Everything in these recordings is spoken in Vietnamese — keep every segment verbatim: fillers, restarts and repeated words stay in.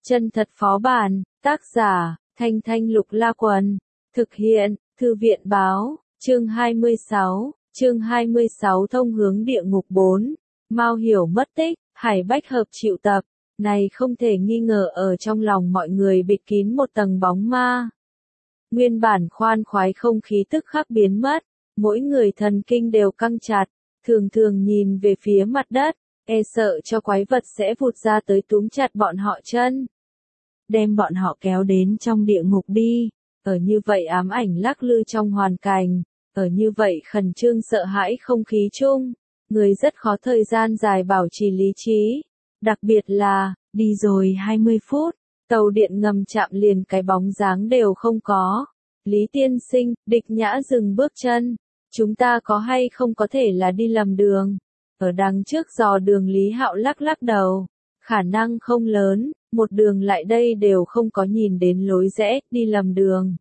Chân thật phó bản, tác giả, Thanh Thanh Lục La Quần, thực hiện, Thư viện báo, chương hai mươi sáu, chương hai mươi sáu thông hướng địa ngục bốn, Mao Hiểu mất tích, Hải Bách Hợp triệu tập, này không thể nghi ngờ ở trong lòng mọi người bịt kín một tầng bóng ma. Nguyên bản khoan khoái không khí tức khắc biến mất, mỗi người thần kinh đều căng chặt, thường thường nhìn về phía mặt đất, e sợ cho quái vật sẽ vụt ra tới túm chặt bọn họ chân. Đem bọn họ kéo đến trong địa ngục đi, ở như vậy ám ảnh lắc lư trong hoàn cảnh, ở như vậy khẩn trương sợ hãi không khí chung, người rất khó thời gian dài bảo trì lý trí, đặc biệt là, đi rồi hai mươi phút, tàu điện ngầm chạm liền cái bóng dáng đều không có. Lý tiên sinh, Địch Nhã dừng bước chân, chúng ta có hay không có thể là đi lầm đường? Ở đằng trước dò đường Lý Hạo lắc lắc đầu, khả năng không lớn, một đường lại đây đều không có nhìn đến lối rẽ, đi lầm đường.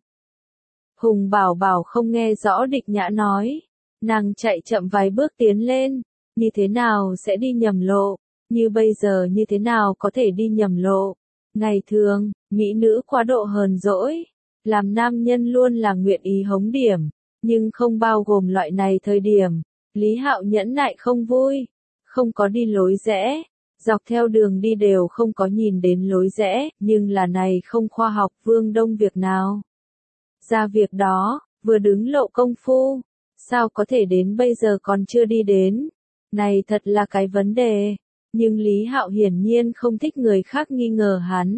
Hùng Bảo Bảo không nghe rõ Địch Nhã nói, nàng chạy chậm vài bước tiến lên, như thế nào sẽ đi nhầm lộ, như bây giờ như thế nào có thể đi nhầm lộ. Ngày thường, mỹ nữ quá độ hờn dỗi, làm nam nhân luôn là nguyện ý hống điểm, nhưng không bao gồm loại này thời điểm. Lý Hạo nhẫn nại không vui, không có đi lối rẽ, dọc theo đường đi đều không có nhìn đến lối rẽ, nhưng là này không khoa học Vương Đông việc nào. Ra việc đó, vừa đứng lộ công phu, sao có thể đến bây giờ còn chưa đi đến, này thật là cái vấn đề, nhưng Lý Hạo hiển nhiên không thích người khác nghi ngờ hắn.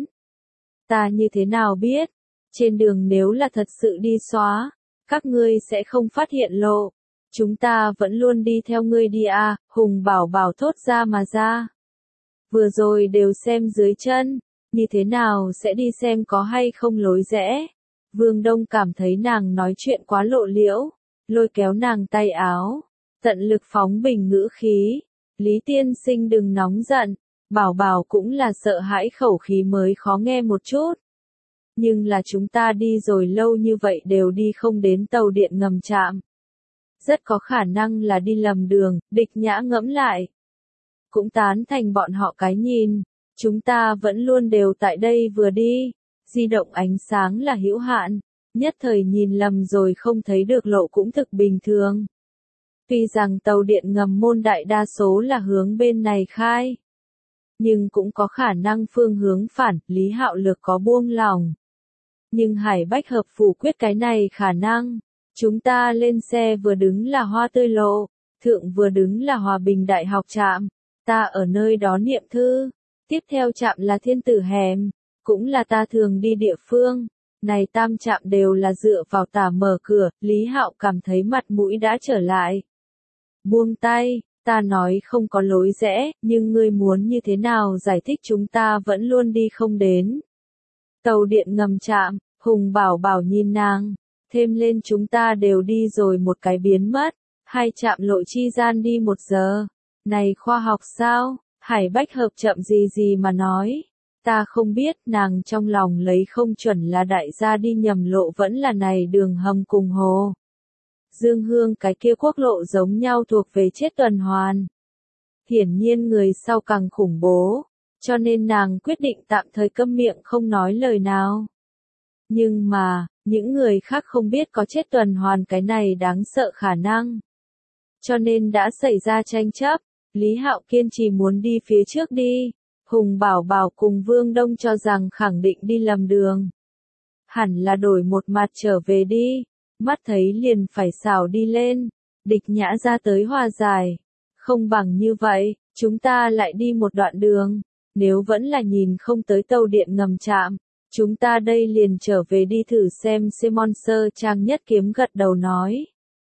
Ta như thế nào biết, trên đường nếu là thật sự đi xóa, các ngươi sẽ không phát hiện lộ. Chúng ta vẫn luôn đi theo ngươi đi à, Hùng Bảo Bảo thốt ra mà ra. Vừa rồi đều xem dưới chân, như thế nào sẽ đi xem có hay không lối rẽ. Vương Đông cảm thấy nàng nói chuyện quá lộ liễu, lôi kéo nàng tay áo, tận lực phóng bình ngữ khí. Lý tiên sinh đừng nóng giận, Bảo Bảo cũng là sợ hãi khẩu khí mới khó nghe một chút. Nhưng là chúng ta đi rồi lâu như vậy đều đi không đến tàu điện ngầm trạm. Rất có khả năng là đi lầm đường, Địch Nhã ngẫm lại. Cũng tán thành bọn họ cái nhìn, chúng ta vẫn luôn đều tại đây vừa đi, di động ánh sáng là hữu hạn, nhất thời nhìn lầm rồi không thấy được lộ cũng thực bình thường. Tuy rằng tàu điện ngầm môn đại đa số là hướng bên này khai, nhưng cũng có khả năng phương hướng phản, Lý Hạo Lược có buông lòng. Nhưng Hải Bách Hợp phủ quyết cái này khả năng. Chúng ta lên xe vừa đứng là Hoa Tươi lộ, thượng vừa đứng là Hòa Bình Đại học trạm, ta ở nơi đó niệm thư, tiếp theo trạm là Thiên Tử hẻm, cũng là ta thường đi địa phương, này tam trạm đều là dựa vào tả mở cửa, Lý Hạo cảm thấy mặt mũi đã trở lại. Buông tay, ta nói không có lối rẽ, nhưng ngươi muốn như thế nào giải thích chúng ta vẫn luôn đi không đến. Tàu điện ngầm trạm, Hùng Bảo Bảo nhìn nàng. Thêm lên chúng ta đều đi rồi một cái biến mất, hai trạm lộ chi gian đi một giờ. Này khoa học sao? Hải Bách Hợp chậm gì gì mà nói. Ta không biết nàng trong lòng lấy không chuẩn là đại gia đi nhầm lộ vẫn là này đường hầm cùng hồ. Dương Hương cái kia quốc lộ giống nhau thuộc về chết tuần hoàn. Hiển nhiên người sau càng khủng bố, cho nên nàng quyết định tạm thời câm miệng không nói lời nào. Nhưng mà, những người khác không biết có chết tuần hoàn cái này đáng sợ khả năng. Cho nên đã xảy ra tranh chấp, Lý Hạo kiên trì muốn đi phía trước đi, Hùng Bảo Bảo cùng Vương Đông cho rằng khẳng định đi lầm đường. Hẳn là đổi một mặt trở về đi, mắt thấy liền phải xảo đi lên, Địch Nhã ra tới hòa giải. Không bằng như vậy, chúng ta lại đi một đoạn đường, nếu vẫn là nhìn không tới tàu điện ngầm trạm. Chúng ta đây liền trở về đi thử xem Simon Sơ Trang Nhất Kiếm gật đầu nói.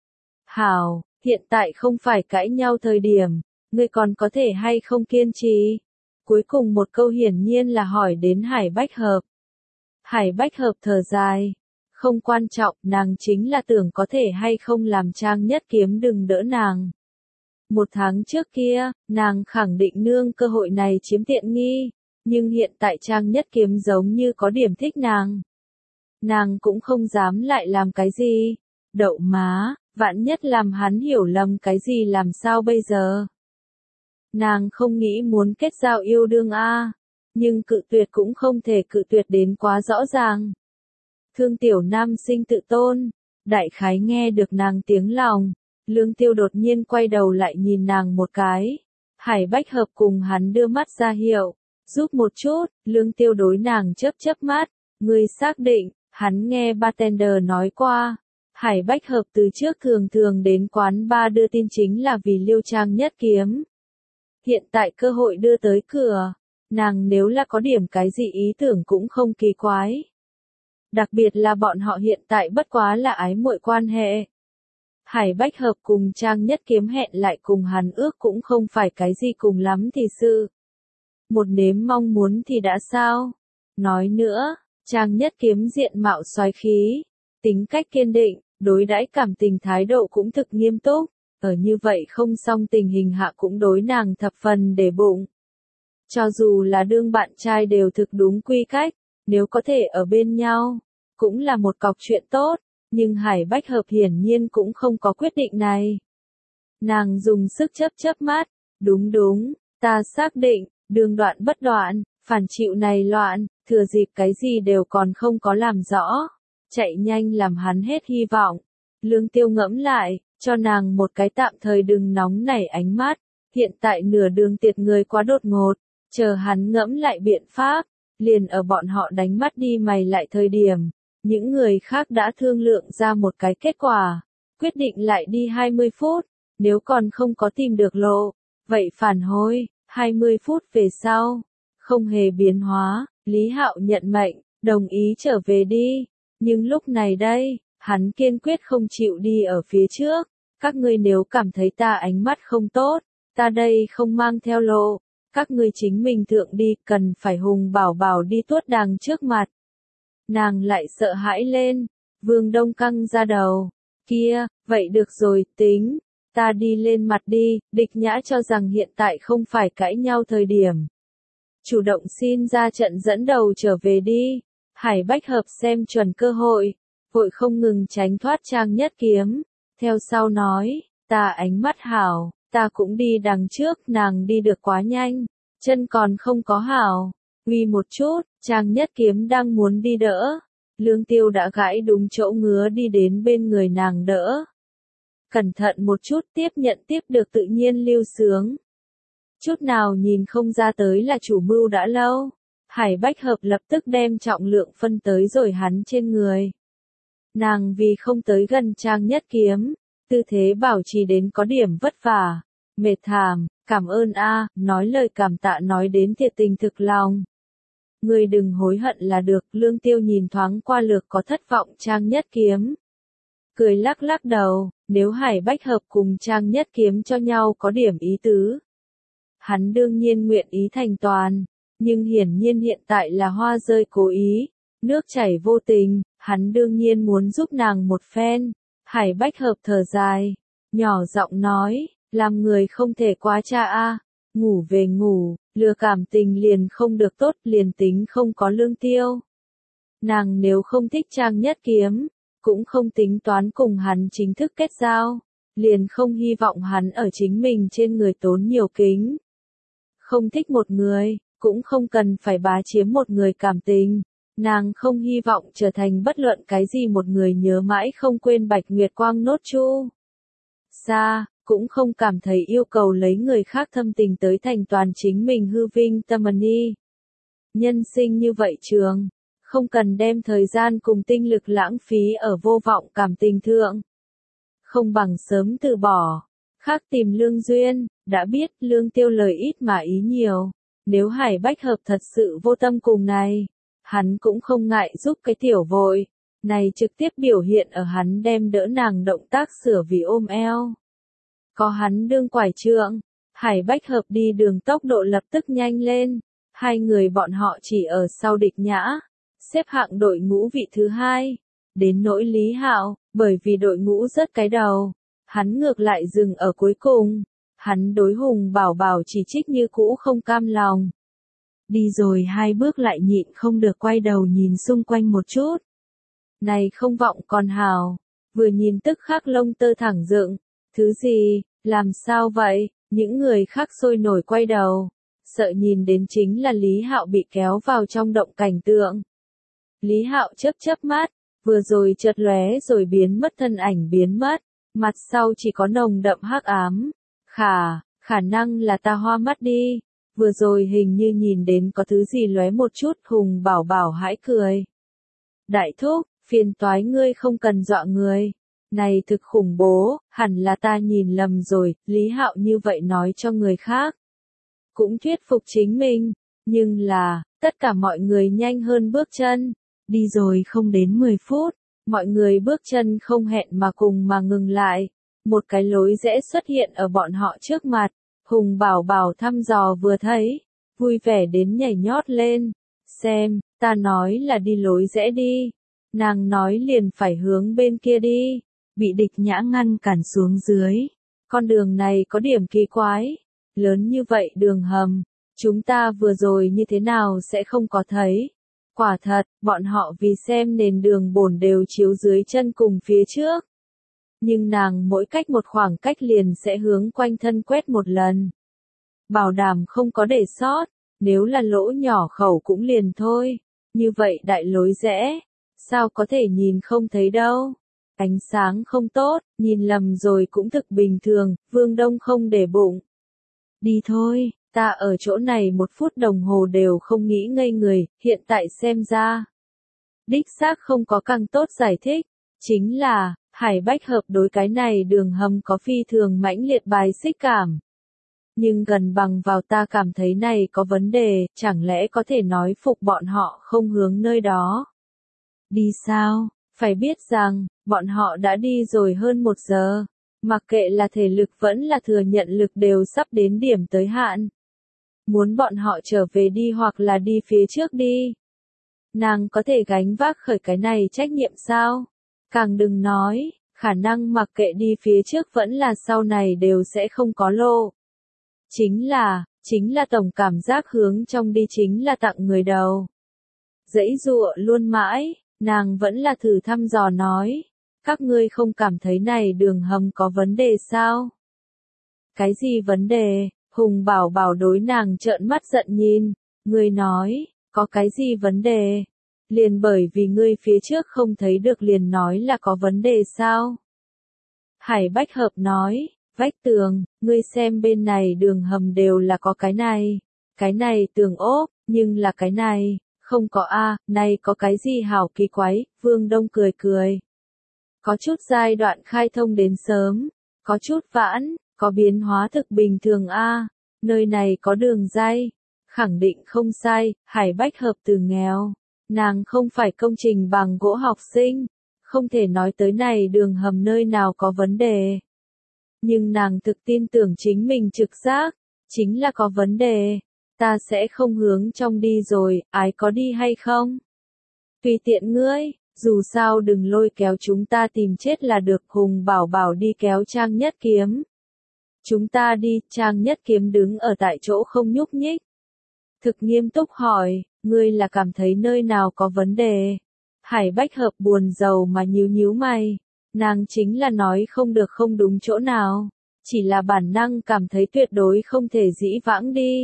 Hảo, hiện tại không phải cãi nhau thời điểm, ngươi còn có thể hay không kiên trì? Cuối cùng một câu hiển nhiên là hỏi đến Hải Bách Hợp. Hải Bách Hợp thở dài. Không quan trọng, nàng chính là tưởng có thể hay không làm Trang Nhất Kiếm đừng đỡ nàng. Một tháng trước kia, nàng khẳng định nương cơ hội này chiếm tiện nghi. Nhưng hiện tại Trang Nhất Kiếm giống như có điểm thích nàng. Nàng cũng không dám lại làm cái gì. Đậu má, vạn nhất làm hắn hiểu lầm cái gì làm sao bây giờ. Nàng không nghĩ muốn kết giao yêu đương a. nhưng cự tuyệt cũng không thể cự tuyệt đến quá rõ ràng. Thương tiểu nam sinh tự tôn, đại khái nghe được nàng tiếng lòng, Lương Tiêu đột nhiên quay đầu lại nhìn nàng một cái. Hải Bách Hợp cùng hắn đưa mắt ra hiệu, giúp một chút, Lương Tiêu đối nàng chớp chớp mắt, ngươi xác định, hắn nghe bartender nói qua. Hải Bách Hợp từ trước thường thường đến quán bar đưa tin chính là vì Liêu Trang Nhất Kiếm. Hiện tại cơ hội đưa tới cửa, nàng nếu là có điểm cái gì ý tưởng cũng không kỳ quái. Đặc biệt là bọn họ hiện tại bất quá là ái muội quan hệ. Hải Bách Hợp cùng Trang Nhất Kiếm hẹn lại cùng hắn ước cũng không phải cái gì cùng lắm thì sự. Một nếm mong muốn thì đã sao? Nói nữa, Trang Nhất Kiếm diện mạo soái khí, tính cách kiên định, đối đãi cảm tình thái độ cũng thực nghiêm túc, ở như vậy không song tình hình hạ cũng đối nàng thập phần để bụng. Cho dù là đương bạn trai đều thực đúng quy cách, nếu có thể ở bên nhau, cũng là một cọc chuyện tốt, nhưng Hải Bách Hợp hiển nhiên cũng không có quyết định này. Nàng dùng sức chớp chớp mắt, đúng đúng, ta xác định, đường đoạn bất đoạn, phản chịu này loạn, thừa dịp cái gì đều còn không có làm rõ, chạy nhanh làm hắn hết hy vọng. Lương Tiêu ngẫm lại, cho nàng một cái tạm thời đừng nóng nảy ánh mắt, hiện tại nửa đường tiệt người quá đột ngột, chờ hắn ngẫm lại biện pháp, liền ở bọn họ đánh mắt đi mày lại thời điểm, những người khác đã thương lượng ra một cái kết quả, quyết định lại đi hai mươi phút, nếu còn không có tìm được lộ, vậy phản hồi, hai mươi phút về sau, không hề biến hóa, Lý Hạo nhận mệnh, đồng ý trở về đi, nhưng lúc này đây, hắn kiên quyết không chịu đi ở phía trước, các ngươi nếu cảm thấy ta ánh mắt không tốt, ta đây không mang theo lộ, các ngươi chính mình thượng đi, cần phải hùng bảo bảo đi tuốt đàng trước mặt. Nàng lại sợ hãi lên, Vương Đông căng ra đầu, kia, vậy được rồi, tính, ta đi lên mặt đi, Địch Nhã cho rằng hiện tại không phải cãi nhau thời điểm. Chủ động xin ra trận dẫn đầu trở về đi, Hải Bách Hợp xem chuẩn cơ hội, vội không ngừng tránh thoát Trang Nhất Kiếm, theo sau nói, ta ánh mắt hảo, ta cũng đi đằng trước, nàng đi được quá nhanh, chân còn không có hảo. Uy một chút, Trang Nhất Kiếm đang muốn đi đỡ. Lương Tiêu đã gãi đúng chỗ ngứa đi đến bên người nàng đỡ. Cẩn thận một chút tiếp nhận tiếp được tự nhiên lưu sướng. Chút nào nhìn không ra tới là chủ mưu đã lâu. Hải Bách Hợp lập tức đem trọng lượng phân tới rồi hắn trên người. Nàng vì không tới gần Trang Nhất Kiếm, tư thế bảo trì đến có điểm vất vả, mệt thảm, cảm ơn a, nói lời cảm tạ nói đến thiệt tình thực lòng. Ngươi đừng hối hận là được, Lương Tiêu nhìn thoáng qua lược có thất vọng Trang Nhất Kiếm. Cười lắc lắc đầu, nếu Hải Bách Hợp cùng Trang Nhất Kiếm cho nhau có điểm ý tứ. Hắn đương nhiên nguyện ý thành toàn, nhưng hiển nhiên hiện tại là hoa rơi cố ý, nước chảy vô tình, hắn đương nhiên muốn giúp nàng một phen. Hải Bách Hợp thở dài, nhỏ giọng nói, làm người không thể quá cha a, ngủ về ngủ, lừa cảm tình liền không được tốt, liền tính không có Lương Tiêu. Nàng nếu không thích Trang Nhất Kiếm, cũng không tính toán cùng hắn chính thức kết giao, liền không hy vọng hắn ở chính mình trên người tốn nhiều kính. Không thích một người, cũng không cần phải bá chiếm một người cảm tình, nàng không hy vọng trở thành bất luận cái gì một người nhớ mãi không quên Bạch Nguyệt Quang nốt chu. Xa, cũng không cảm thấy yêu cầu lấy người khác thâm tình tới thành toàn chính mình hư vinh tâm ni. Nhân sinh như vậy trường, không cần đem thời gian cùng tinh lực lãng phí ở vô vọng cảm tình thượng. Không bằng sớm từ bỏ, khác tìm lương duyên, đã biết Lương Tiêu lời ít mà ý nhiều. Nếu Hải Bách Hợp thật sự vô tâm cùng này, hắn cũng không ngại giúp cái tiểu vội, này trực tiếp biểu hiện ở hắn đem đỡ nàng động tác sửa vì ôm eo. Có hắn đương quải trượng, Hải Bách Hợp đi đường tốc độ lập tức nhanh lên, hai người bọn họ chỉ ở sau Địch Nhã, xếp hạng đội ngũ vị thứ hai. Đến nỗi Lý Hạo, bởi vì đội ngũ rớt cái đầu, hắn ngược lại dừng ở cuối cùng, hắn đối Hùng Bảo Bảo chỉ trích như cũ không cam lòng. Đi rồi hai bước lại nhịn không được quay đầu nhìn xung quanh một chút. Này không vọng còn hào, vừa nhìn tức khắc lông tơ thẳng dựng, thứ gì, làm sao vậy, những người khác sôi nổi quay đầu, sợ nhìn đến chính là Lý Hạo bị kéo vào trong động cảnh tượng. Lý Hạo chớp chớp mắt, vừa rồi chợt lóe rồi biến mất, thân ảnh biến mất, mặt sau chỉ có nồng đậm hắc ám. Khả, khả năng là ta hoa mắt đi, vừa rồi hình như nhìn đến có thứ gì lóe một chút. Hùng Bảo Bảo hãi cười. Đại thúc, phiền toái ngươi không cần dọa người. Này thực khủng bố, hẳn là ta nhìn lầm rồi. Lý Hạo như vậy nói cho người khác, cũng thuyết phục chính mình, nhưng là, tất cả mọi người nhanh hơn bước chân. Đi rồi không đến mười phút, mọi người bước chân không hẹn mà cùng mà ngừng lại. Một cái lối rẽ xuất hiện ở bọn họ trước mặt. Hùng Bảo Bảo thăm dò vừa thấy, vui vẻ đến nhảy nhót lên. Xem, ta nói là đi lối rẽ đi. Nàng nói liền phải hướng bên kia đi. Bị Địch Nhã ngăn cản xuống dưới. Con đường này có điểm kỳ quái. Lớn như vậy đường hầm, chúng ta vừa rồi như thế nào sẽ không có thấy. Quả thật, bọn họ vì xem nền đường bổn đều chiếu dưới chân cùng phía trước. Nhưng nàng mỗi cách một khoảng cách liền sẽ hướng quanh thân quét một lần. Bảo đảm không có để sót, nếu là lỗ nhỏ khẩu cũng liền thôi. Như vậy đại lối rẽ, sao có thể nhìn không thấy đâu. Ánh sáng không tốt, nhìn lầm rồi cũng thực bình thường. Vương Đông không để bụng. Đi thôi, ta ở chỗ này một phút đồng hồ đều không nghĩ ngây người, hiện tại xem ra. Đích xác không có càng tốt giải thích, chính là, Hải Bách Hợp đối cái này đường hầm có phi thường mãnh liệt bài xích cảm. Nhưng gần bằng vào ta cảm thấy này có vấn đề, chẳng lẽ có thể nói phục bọn họ không hướng nơi đó. Đi sao? Phải biết rằng, bọn họ đã đi rồi hơn một giờ. Mặc kệ là thể lực vẫn là thừa nhận lực đều sắp đến điểm tới hạn. Muốn bọn họ trở về đi hoặc là đi phía trước đi. Nàng có thể gánh vác khởi cái này trách nhiệm sao? Càng đừng nói, khả năng mặc kệ đi phía trước vẫn là sau này đều sẽ không có lô. Chính là, chính là tổng cảm giác hướng trong đi chính là tặng người đầu. Dãy dụa luôn mãi, nàng vẫn là thử thăm dò nói. Các ngươi không cảm thấy này đường hầm có vấn đề sao? Cái gì vấn đề? Hùng Bảo Bảo đối nàng trợn mắt giận nhìn. Ngươi nói, có cái gì vấn đề? Liền bởi vì ngươi phía trước không thấy được liền nói là có vấn đề sao? Hải Bách Hợp nói, vách tường, ngươi xem bên này đường hầm đều là có cái này. Cái này tường ốp, nhưng là cái này, không có a, này có cái gì hảo kỳ quái. Vương Đông cười cười. Có chút giai đoạn khai thông đến sớm, có chút vãn, có biến hóa thực bình thường a. Nơi này có đường ray, khẳng định không sai. Hải Bách Hợp từ nghèo, nàng không phải công trình bằng gỗ học sinh, không thể nói tới này đường hầm nơi nào có vấn đề. Nhưng nàng thực tin tưởng chính mình trực giác, chính là có vấn đề. Ta sẽ không hướng trong đi rồi, ai có đi hay không? Tùy tiện ngươi. Dù sao đừng lôi kéo chúng ta tìm chết là được. Hùng Bảo Bảo đi kéo Trang Nhất Kiếm. Chúng ta đi. Trang Nhất Kiếm đứng ở tại chỗ không nhúc nhích. Thực nghiêm túc hỏi, ngươi là cảm thấy nơi nào có vấn đề? Hải Bách Hợp buồn rầu mà nhíu nhíu mày. Nàng chính là nói không được không đúng chỗ nào. Chỉ là bản năng cảm thấy tuyệt đối không thể dĩ vãng đi.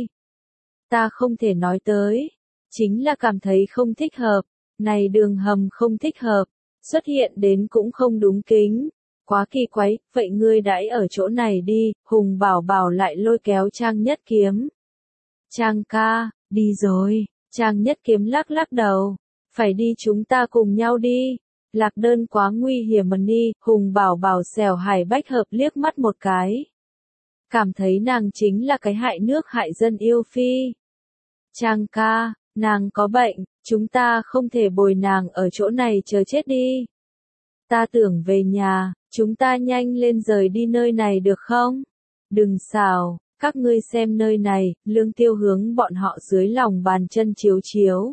Ta không thể nói tới. Chính là cảm thấy không thích hợp. Này đường hầm không thích hợp, xuất hiện đến cũng không đúng kính, quá kỳ quái. Vậy ngươi đãi ở chỗ này đi. Hùng Bảo Bảo lại lôi kéo Trang Nhất Kiếm. Trang ca, đi rồi. Trang Nhất Kiếm lắc lắc đầu, phải đi chúng ta cùng nhau đi. Lạc Đơn quá nguy hiểm mà đi. Hùng Bảo Bảo xẻo Hải Bách Hợp liếc mắt một cái, cảm thấy nàng chính là cái hại nước hại dân yêu phi. Trang ca, nàng có bệnh, chúng ta không thể bồi nàng ở chỗ này chờ chết đi. Ta tưởng về nhà, chúng ta nhanh lên rời đi nơi này được không? Đừng xào, các ngươi xem nơi này. Lương Tiêu hướng bọn họ dưới lòng bàn chân chiếu chiếu.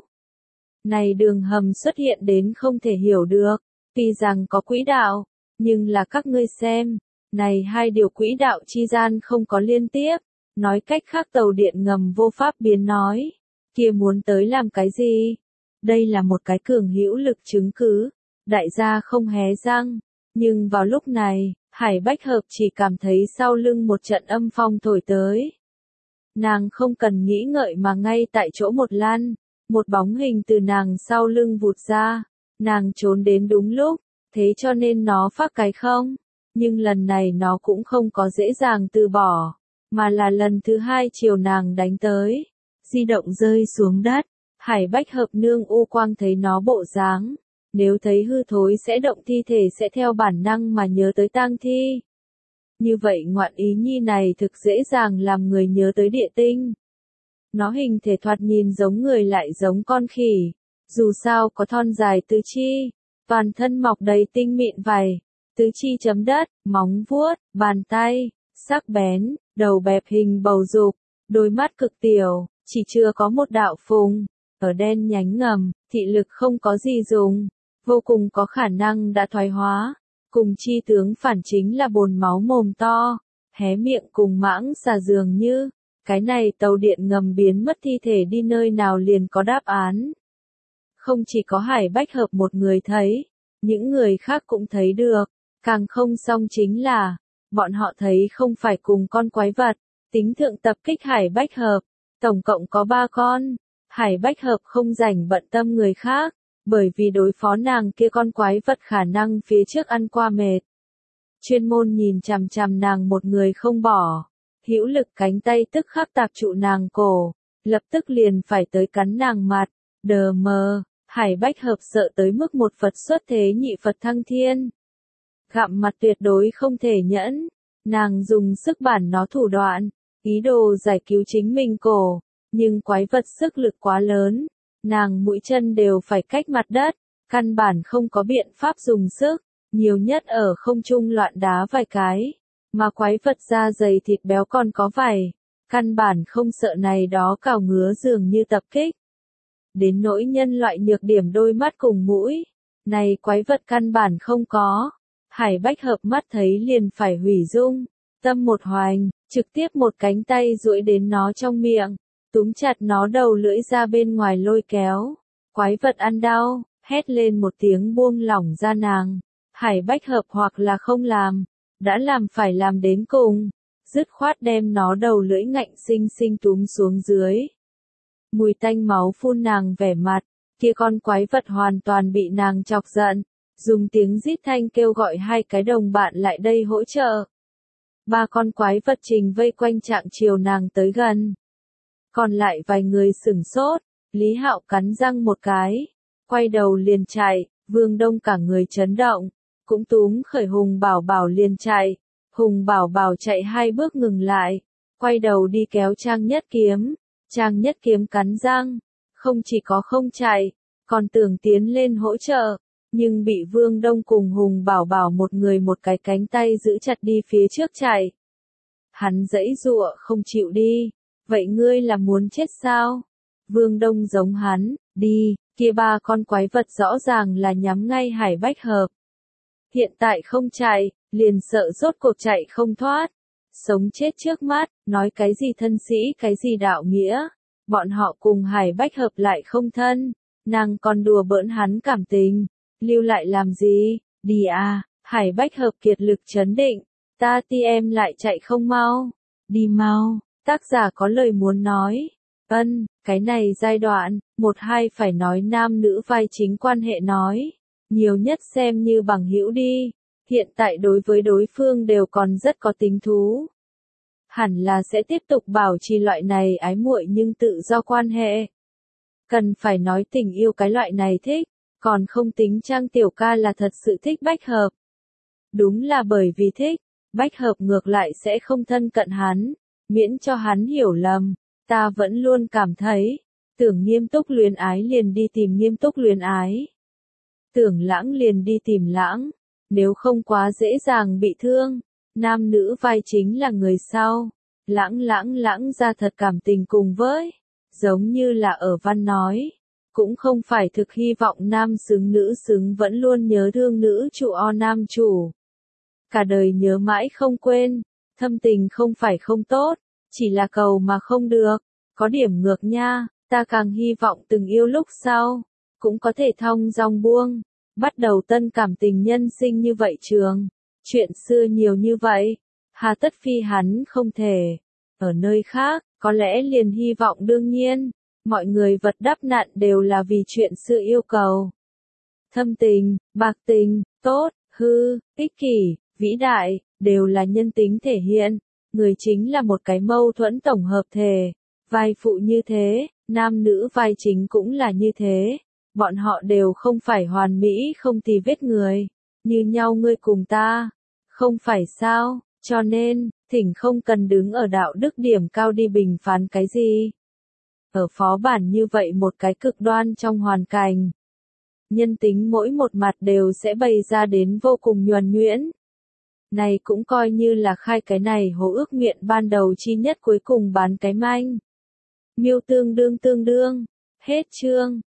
Này đường hầm xuất hiện đến không thể hiểu được, tuy rằng có quỹ đạo, nhưng là các ngươi xem, này hai điều quỹ đạo chi gian không có liên tiếp, nói cách khác tàu điện ngầm vô pháp biến nói, kia muốn tới làm cái gì? Đây là một cái cường hữu lực chứng cứ, đại gia không hé răng, nhưng vào lúc này, Hải Bách Hợp chỉ cảm thấy sau lưng một trận âm phong thổi tới. Nàng không cần nghĩ ngợi mà ngay tại chỗ một lăn, một bóng hình từ nàng sau lưng vụt ra, nàng trốn đến đúng lúc, thế cho nên nó phát cái không, nhưng lần này nó cũng không có dễ dàng từ bỏ, mà là lần thứ hai chiều nàng đánh tới, di động rơi xuống đất, Hải Bách Hợp nương U Quang thấy nó bộ dáng, nếu thấy hư thối sẽ động thi thể sẽ theo bản năng mà nhớ tới tang thi. Như vậy ngoạn ý nhi này thực dễ dàng làm người nhớ tới địa tinh. Nó hình thể thoạt nhìn giống người lại giống con khỉ, dù sao có thon dài tứ chi, toàn thân mọc đầy tinh mịn vảy, tứ chi chấm đất, móng vuốt, bàn tay, sắc bén, đầu bẹp hình bầu dục, đôi mắt cực tiểu, chỉ chưa có một đạo phùng, ở đen nhánh ngầm, thị lực không có gì dùng, vô cùng có khả năng đã thoái hóa. Cùng chi tướng phản chính là bồn máu mồm to, hé miệng cùng mãng xà dường như, cái này tàu điện ngầm biến mất thi thể đi nơi nào liền có đáp án. Không chỉ có Hải Bách Hợp một người thấy, những người khác cũng thấy được, càng không xong chính là, bọn họ thấy không phải cùng con quái vật, tính thượng tập kích Hải Bách Hợp, tổng cộng có ba con, Hải Bách Hợp không rảnh bận tâm người khác. Bởi vì đối phó nàng kia con quái vật khả năng phía trước ăn qua mệt. Chuyên môn nhìn chằm chằm nàng một người không bỏ, hữu lực cánh tay tức khắc tạp trụ nàng cổ, lập tức liền phải tới cắn nàng mặt, đờ mờ, Hải Bách Hợp sợ tới mức một Phật xuất thế nhị Phật thăng thiên. Gặm mặt tuyệt đối không thể nhẫn, nàng dùng sức bản nó thủ đoạn, ý đồ giải cứu chính mình cổ, nhưng quái vật sức lực quá lớn. Nàng mũi chân đều phải cách mặt đất, căn bản không có biện pháp dùng sức, nhiều nhất ở không trung loạn đá vài cái, mà quái vật da dày thịt béo còn có vảy, căn bản không sợ này đó cào ngứa dường như tập kích. Đến nỗi nhân loại nhược điểm đôi mắt cùng mũi, này quái vật căn bản không có, Hải Bách Hợp mắt thấy liền phải hủy dung, tâm một hoành, trực tiếp một cánh tay duỗi đến nó trong miệng. Túm chặt nó đầu lưỡi ra bên ngoài lôi kéo, quái vật ăn đau, hét lên một tiếng buông lỏng ra nàng, Hải Bách Hợp hoặc là không làm, đã làm phải làm đến cùng, dứt khoát đem nó đầu lưỡi ngạnh xinh xinh túm xuống dưới. Mùi tanh máu phun nàng vẻ mặt, kia con quái vật hoàn toàn bị nàng chọc giận, dùng tiếng rít thanh kêu gọi hai cái đồng bạn lại đây hỗ trợ. Ba con quái vật trình vây quanh trạng chiều nàng tới gần. Còn lại vài người sửng sốt, Lý Hạo cắn răng một cái, quay đầu liền chạy, Vương Đông cả người chấn động, cũng túm khởi Hùng Bảo Bảo liền chạy, Hùng Bảo Bảo chạy hai bước ngừng lại, quay đầu đi kéo Trang Nhất Kiếm, Trang Nhất Kiếm cắn răng, không chỉ có không chạy, còn tưởng tiến lên hỗ trợ, nhưng bị Vương Đông cùng Hùng Bảo Bảo một người một cái cánh tay giữ chặt đi phía trước chạy. Hắn giãy giụa không chịu đi. Vậy ngươi là muốn chết sao? Vương Đông giống hắn, đi, kia ba con quái vật rõ ràng là nhắm ngay Hải Bách Hợp. Hiện tại không chạy, liền sợ rốt cuộc chạy không thoát. Sống chết trước mắt, nói cái gì thân sĩ cái gì đạo nghĩa. Bọn họ cùng Hải Bách Hợp lại không thân, nàng còn đùa bỡn hắn cảm tình. Lưu lại làm gì, đi à, Hải Bách Hợp kiệt lực chấn định. Ta ti em lại chạy không mau, đi mau. Tác giả có lời muốn nói. Ân, cái này giai đoạn, một hai phải nói nam nữ vai chính quan hệ nói. Nhiều nhất xem như bằng hữu đi. Hiện tại đối với đối phương đều còn rất có tính thú. Hẳn là sẽ tiếp tục bảo trì loại này ái muội nhưng tự do quan hệ. Cần phải nói tình yêu cái loại này thích, còn không tính Trang tiểu ca là thật sự thích Bách Hợp. Đúng là bởi vì thích, Bách Hợp ngược lại sẽ không thân cận hắn. Miễn cho hắn hiểu lầm, ta vẫn luôn cảm thấy, tưởng nghiêm túc luyến ái liền đi tìm nghiêm túc luyến ái. Tưởng lãng liền đi tìm lãng, nếu không quá dễ dàng bị thương, nam nữ vai chính là người sau. Lãng lãng lãng ra thật cảm tình cùng với, giống như là ở văn nói, cũng không phải thực hy vọng nam xứng nữ xứng vẫn luôn nhớ thương nữ chủ o nam chủ. Cả đời nhớ mãi không quên. Thâm tình không phải không tốt, chỉ là cầu mà không được, có điểm ngược nha, ta càng hy vọng từng yêu lúc sau, cũng có thể thong dong buông, bắt đầu tân cảm tình nhân sinh như vậy trường, chuyện xưa nhiều như vậy, hà tất phi hắn không thể, ở nơi khác, Có lẽ liền hy vọng đương nhiên, mọi người vật đắp nặn đều là vì chuyện sự yêu cầu. Thâm tình, bạc tình, tốt, hư, ích kỷ, vĩ đại, đều là nhân tính thể hiện. Người chính là một cái mâu thuẫn tổng hợp thể. Vai phụ như thế, nam nữ vai chính cũng là như thế. Bọn họ đều không phải hoàn mỹ không tì vết người. Như nhau ngươi cùng ta. Không phải sao, cho nên, thỉnh không cần đứng ở đạo đức điểm cao đi bình phán cái gì. Ở phó bản như vậy một cái cực đoan trong hoàn cảnh. Nhân tính mỗi một mặt đều sẽ bày ra đến vô cùng nhuần nhuyễn. Này cũng coi như là khai cái này hố ước nguyện ban đầu chi nhất cuối cùng bán cái manh. Miêu tương đương tương đương. Hết chương.